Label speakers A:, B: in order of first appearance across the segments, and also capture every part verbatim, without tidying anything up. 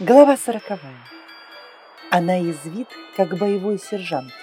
A: Глава сороковая. Она язвит, как боевой сержант.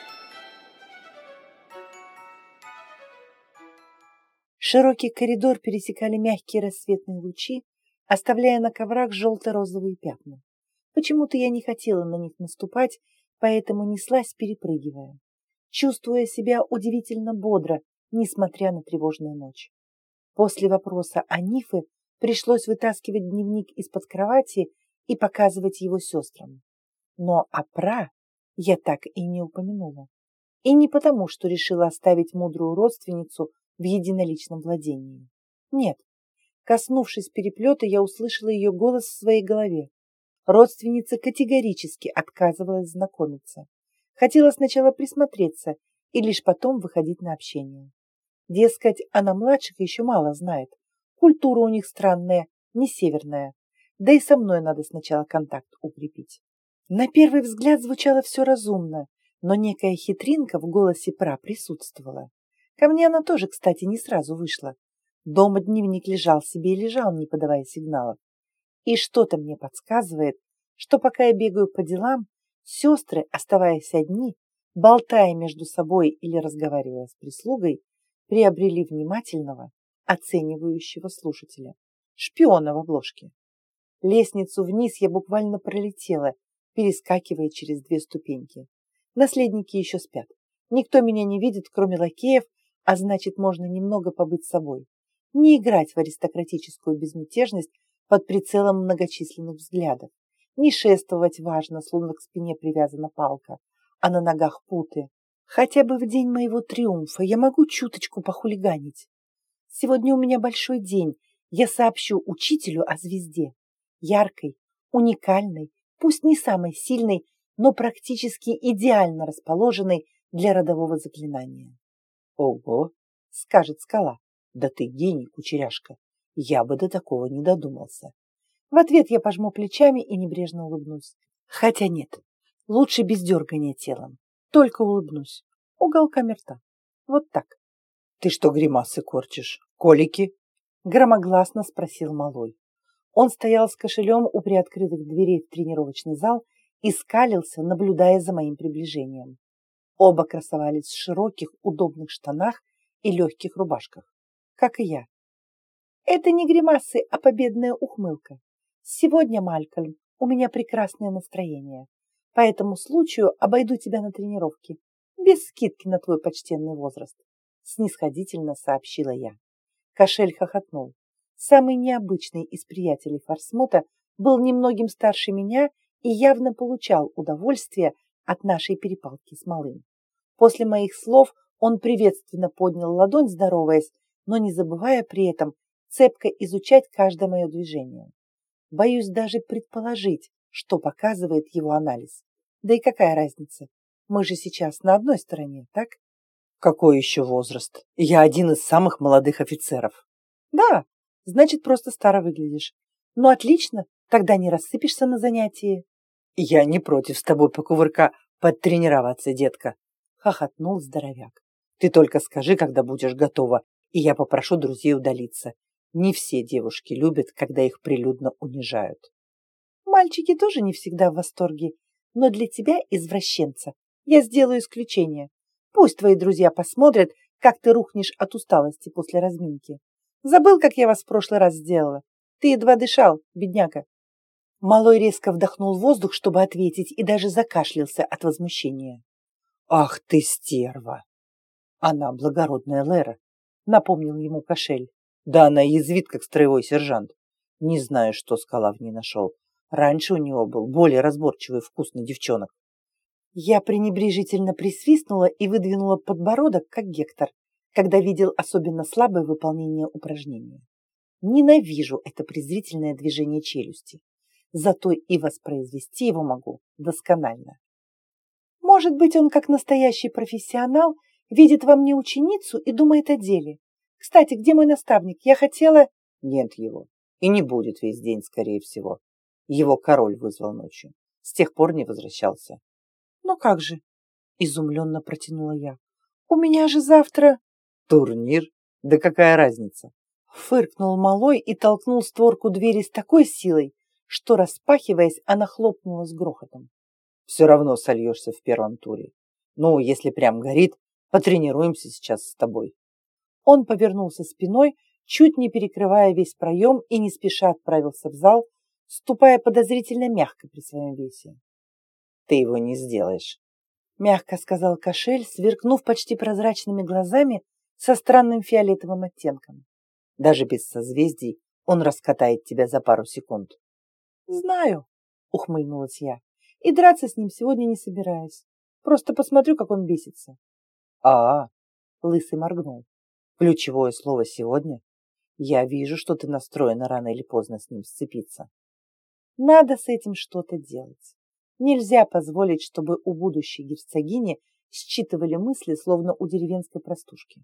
A: Широкий коридор пересекали мягкие рассветные лучи, оставляя на коврах желто-розовые пятна. Почему-то я не хотела на них наступать, поэтому неслась, перепрыгивая, чувствуя себя удивительно бодро, несмотря на тревожную ночь. После вопроса о Нифе пришлось вытаскивать дневник из-под кровати и показывать его сестрам. Но о Пра я так и не упомянула. И не потому, что решила оставить мудрую родственницу в единоличном владении. Нет. Коснувшись переплета, я услышала ее голос в своей голове. Родственница категорически отказывалась знакомиться. Хотела сначала присмотреться и лишь потом выходить на общение. Дескать, она младших еще мало знает. Культура у них странная, не северная. Да и со мной надо сначала контакт укрепить. На первый взгляд звучало все разумно, но некая хитринка в голосе Пра присутствовала. Ко мне она тоже, кстати, не сразу вышла. Дома дневник лежал себе и лежал, не подавая сигналов. И что-то мне подсказывает, что пока я бегаю по делам, сестры, оставаясь одни, болтая между собой или разговаривая с прислугой, приобрели внимательного, оценивающего слушателя, шпиона в обложке. Лестницу вниз я буквально пролетела, перескакивая через две ступеньки. Наследники еще спят. Никто меня не видит, кроме лакеев, а значит, можно немного побыть собой. Не играть в аристократическую безмятежность под прицелом многочисленных взглядов. Не шествовать важно, словно к спине привязана палка, а на ногах путы. Хотя бы в день моего триумфа я могу чуточку похулиганить. Сегодня у меня большой день. Я сообщу учителю о звезде. Яркой, уникальной, пусть не самой сильной, но практически идеально расположенной для родового заклинания. «Ого!» — скажет скала. «Да ты гений, кучеряшка! Я бы до такого не додумался!» В ответ я пожму плечами и небрежно улыбнусь. Хотя нет, лучше без дергания телом. Только улыбнусь. Уголками рта. Вот так. «Ты что гримасы корчишь? Колики?» — громогласно спросил малой. Он стоял с кошелем у приоткрытых дверей в тренировочный зал и скалился, наблюдая за моим приближением. Оба красовались в широких, удобных штанах и легких рубашках, как и я. Это не гримасы, а победная ухмылка. Сегодня, Малькольм, у меня прекрасное настроение. По этому случаю обойду тебя на тренировке, без скидки на твой почтенный возраст, снисходительно сообщила я. Кошель хохотнул. Самый необычный из приятелей Форсмота был немногим старше меня и явно получал удовольствие от нашей перепалки с малым. После моих слов он приветственно поднял ладонь, здороваясь, но не забывая при этом цепко изучать каждое мое движение. Боюсь даже предположить, что показывает его анализ. Да и какая разница? Мы же сейчас на одной стороне, так? Какой еще возраст? Я один из самых молодых офицеров. Да, значит, просто старо выглядишь. Ну, отлично, тогда не рассыпешься на занятии. Я не против с тобой покувырка подтренироваться, детка, хохотнул здоровяк. Ты только скажи, когда будешь готова, и я попрошу друзей удалиться. Не все девушки любят, когда их прилюдно унижают. Мальчики тоже не всегда в восторге, но для тебя, извращенца, я сделаю исключение. Пусть твои друзья посмотрят, как ты рухнешь от усталости после разминки. Забыл, как я вас в прошлый раз сделала? Ты едва дышал, бедняка. Малой резко вдохнул воздух, чтобы ответить, и даже закашлялся от возмущения. Ах ты, стерва! Она благородная Лера, напомнил ему кошель. Да она язвит, как строевой сержант. Не знаю, что скала в ней нашел. Раньше у него был более разборчивый вкус на девчонок. Я пренебрежительно присвистнула и выдвинула подбородок, как Гектор, когда видел особенно слабое выполнение упражнения. Ненавижу это презрительное движение челюсти. Зато и воспроизвести его могу досконально. Может быть, он, как настоящий профессионал, видит во мне ученицу и думает о деле. Кстати, где мой наставник? Я хотела... Нет его. И не будет весь день, скорее всего. Его король вызвал ночью. С тех пор не возвращался. Ну как же? Изумленно протянула я. У меня же завтра... Турнир? Да какая разница? Фыркнул малой и толкнул створку двери с такой силой, что, распахиваясь, она хлопнула с грохотом.
B: Все равно сольешься в первом туре. Ну, если прям горит, потренируемся сейчас с тобой.
A: Он повернулся спиной, чуть не перекрывая весь проем, и не спеша отправился в зал, ступая подозрительно мягко при своем весе.
B: Ты его не сделаешь,
A: мягко сказал Кошель, сверкнув почти прозрачными глазами со странным фиолетовым оттенком.
B: Даже без созвездий он раскатает тебя за пару секунд.
A: Знаю, ухмыльнулась я, и драться с ним сегодня не собираюсь. Просто посмотрю, как он бесится.
B: А,
A: Лысый моргнул.
B: Ключевое слово сегодня. Я вижу, что ты настроена рано или поздно с ним сцепиться.
A: Надо с этим что-то делать. Нельзя позволить, чтобы у будущей герцогини считывали мысли, словно у деревенской простушки.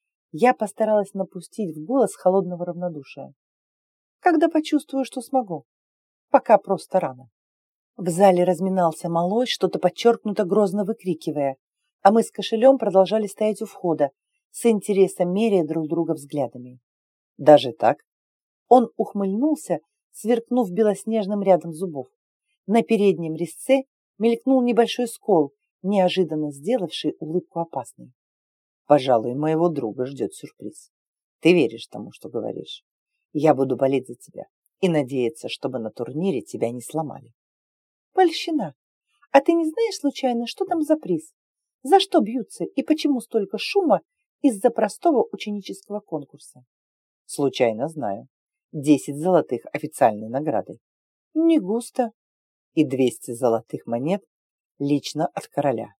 A: Я постаралась напустить в голос холодного равнодушия. Когда почувствую, что смогу. Пока просто рано. В зале разминался малой, что-то подчеркнуто грозно выкрикивая, а мы с Кошелем продолжали стоять у входа, с интересом меряя друг друга взглядами.
B: Даже так?
A: Он ухмыльнулся, сверкнув белоснежным рядом зубов. На переднем резце мелькнул небольшой скол, неожиданно сделавший улыбку опасной.
B: Пожалуй, моего друга ждет сюрприз. Ты веришь тому, что говоришь? Я буду болеть за тебя и надеяться, чтобы на турнире тебя не сломали.
A: Польщина. А ты не знаешь случайно, что там за приз? За что бьются и почему столько шума из-за простого ученического конкурса?
B: Случайно знаю. Десять золотых официальной награды.
A: Не густо.
B: И двести золотых монет лично от короля.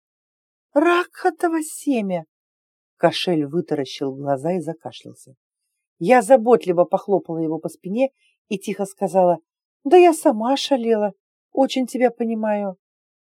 A: Ракхатово семя! Кошель вытаращил глаза и закашлялся. Я заботливо похлопала его по спине и тихо сказала: да я сама шалела. Очень тебя понимаю.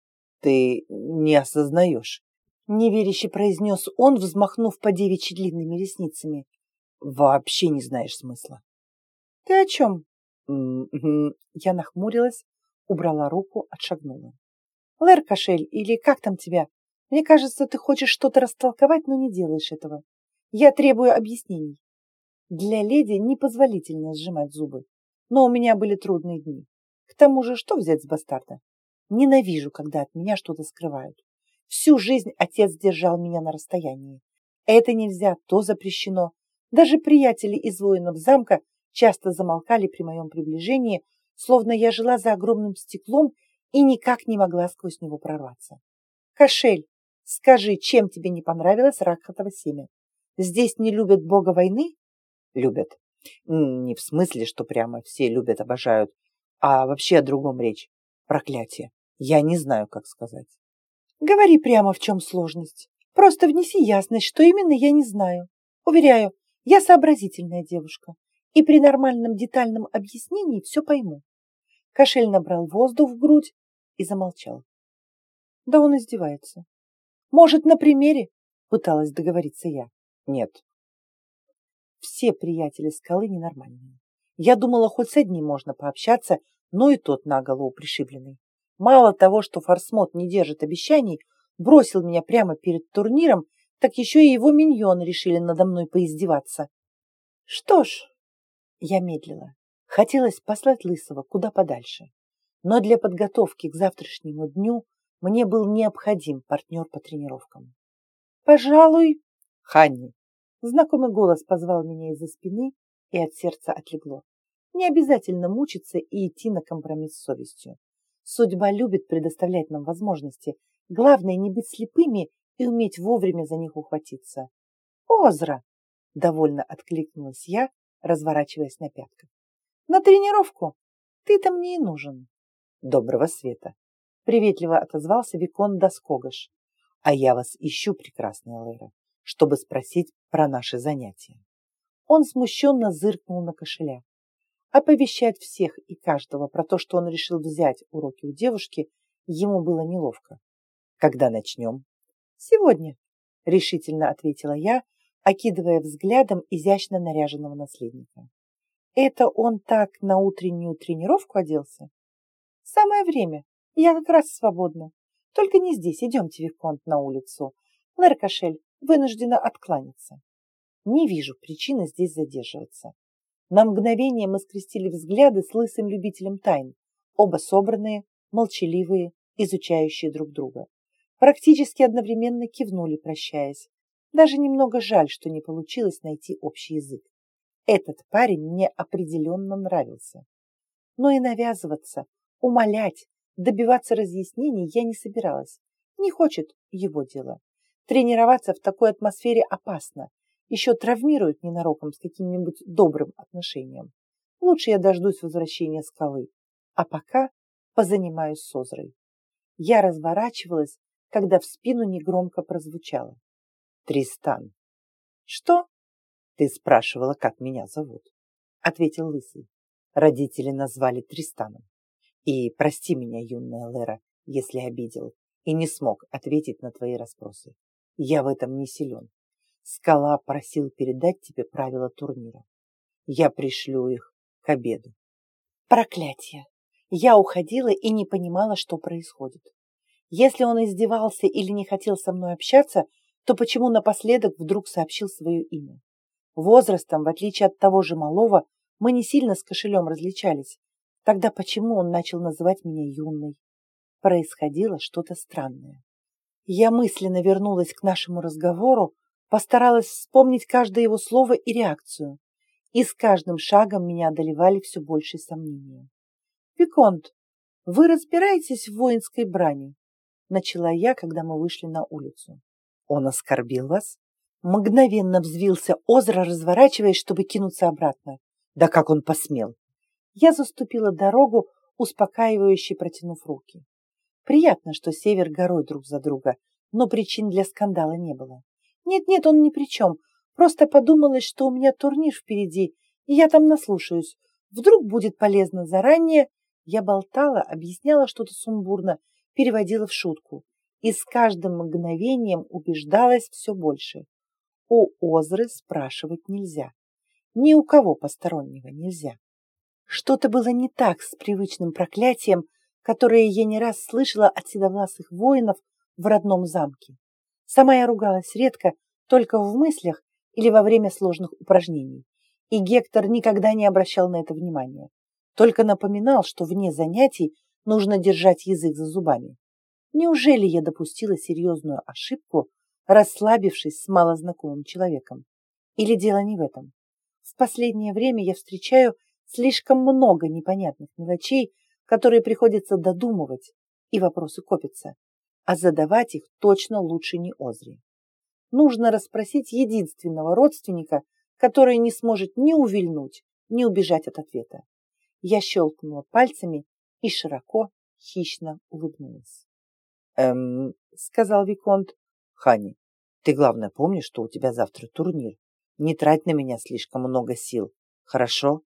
B: Ты не осознаешь,
A: неверяще произнес он, взмахнув по девичьи длинными ресницами.
B: Вообще не знаешь смысла.
A: Ты о чем?
B: М-м-м.
A: Я нахмурилась, убрала руку, отшагнула. Лэр Кошель, или как там тебя? Мне кажется, ты хочешь что-то растолковать, но не делаешь этого. Я требую объяснений. Для леди непозволительно сжимать зубы, но у меня были трудные дни. К тому же, что взять с бастарда? Ненавижу, когда от меня что-то скрывают. Всю жизнь отец держал меня на расстоянии. Это нельзя, то запрещено. Даже приятели из воинов замка часто замолкали при моем приближении, словно я жила за огромным стеклом и никак не могла сквозь него прорваться. Кошель, скажи, чем тебе не понравилось Ракхатово семя? Здесь не любят бога войны?
B: Любят. Не в смысле, что прямо все любят, обожают, а вообще о другом речь. Проклятие. Я не знаю, как сказать.
A: Говори прямо, в чем сложность. Просто внеси ясность, что именно я не знаю. Уверяю, я сообразительная девушка, и при нормальном детальном объяснении все пойму. Кошель набрал воздух в грудь и замолчал. Да он издевается. Может, на примере? Пыталась договориться я.
B: Нет.
A: Все приятели скалы ненормальные. Я думала, хоть с одним можно пообщаться, но и тот на голову пришибленный. Мало того, что Форсмот не держит обещаний, бросил меня прямо перед турниром, так еще и его миньоны решили надо мной поиздеваться. Что ж, я медлила. Хотелось послать Лысого куда подальше. Но для подготовки к завтрашнему дню мне был необходим партнер по тренировкам. Пожалуй,
B: Ханни.
A: Знакомый голос позвал меня из-за спины, и от сердца отлегло. Не обязательно мучиться и идти на компромисс с совестью. Судьба любит предоставлять нам возможности. Главное не быть слепыми и уметь вовремя за них ухватиться. «Озра!» – довольно откликнулась я, разворачиваясь на пятках. «На тренировку? Ты-то мне и нужен».
B: «Доброго света!»
A: – приветливо отозвался Викон Доскогаш.
B: «А я вас ищу, прекрасная Лэра, чтобы спросить про наши занятия».
A: Он смущенно зыркнул на Кошеля. Оповещать всех и каждого про то, что он решил взять уроки у девушки, ему было неловко.
B: «Когда начнем?»
A: «Сегодня», — решительно ответила я, окидывая взглядом изящно наряженного наследника. «Это он так на утреннюю тренировку оделся?» «Самое время. Я как раз свободна. Только не здесь. Идемте, Виконт, на улицу. Лэр Кошель вынуждена откланяться. Не вижу причины здесь задерживаться». На мгновение мы скрестили взгляды с лысым любителем тайн. Оба собранные, молчаливые, изучающие друг друга. Практически одновременно кивнули, прощаясь. Даже немного жаль, что не получилось найти общий язык. Этот парень мне определенно нравился. Но и навязываться, умолять, добиваться разъяснений я не собиралась. Не хочет — его дело. Тренироваться в такой атмосфере опасно. Еще травмируют ненароком с каким-нибудь добрым отношением. Лучше я дождусь возвращения скалы. А пока позанимаюсь с Озрой. Я разворачивалась, когда в спину негромко прозвучало: «Тристан». «Что?» «Ты спрашивала, как меня зовут», — ответил Лысый. «Родители назвали Тристаном. И прости меня, юная Лера, если обидел и не смог ответить на твои расспросы. Я в этом не силен. Скала просил передать тебе правила турнира. Я пришлю их к обеду». Проклятие! Я уходила и не понимала, что происходит. Если он издевался или не хотел со мной общаться, то почему напоследок вдруг сообщил свое имя? Возрастом, в отличие от того же малого, мы не сильно с кошелем различались. Тогда почему он начал называть меня юной? Происходило что-то странное. Я мысленно вернулась к нашему разговору, постаралась вспомнить каждое его слово и реакцию. И с каждым шагом меня одолевали все больше сомнения. «Виконт, вы разбираетесь в воинской брани?» Начала я, когда мы вышли на улицу. «Он оскорбил вас?» Мгновенно взвился Озра, разворачиваясь, чтобы кинуться обратно. «Да как он посмел?» Я заступила дорогу, успокаивающе протянув руки. Приятно, что Север горой друг за друга, но причин для скандала не было. Нет-нет, он ни при чем. Просто подумалось, что у меня турнир впереди, и я там наслушаюсь. Вдруг будет полезно заранее. Я болтала, объясняла что-то сумбурно, переводила в шутку. И с каждым мгновением убеждалась все больше. У Озры спрашивать нельзя. Ни у кого постороннего нельзя. Что-то было не так с привычным проклятием, которое я не раз слышала от седовласых воинов в родном замке. Сама я ругалась редко, только в мыслях или во время сложных упражнений. И Гектор никогда не обращал на это внимания. Только напоминал, что вне занятий нужно держать язык за зубами. Неужели я допустила серьезную ошибку, расслабившись с малознакомым человеком? Или дело не в этом? В последнее время я встречаю слишком много непонятных мелочей, которые приходится додумывать, и вопросы копятся. А задавать их точно лучше не Озре. Нужно расспросить единственного родственника, который не сможет ни увильнуть, ни убежать от ответа. Я щелкнула пальцами и широко, хищно улыбнулась. «Эм, — сказал Виконт, — Хани, ты, главное, помни, что у тебя завтра турнир. Не трать на меня слишком много сил, хорошо?»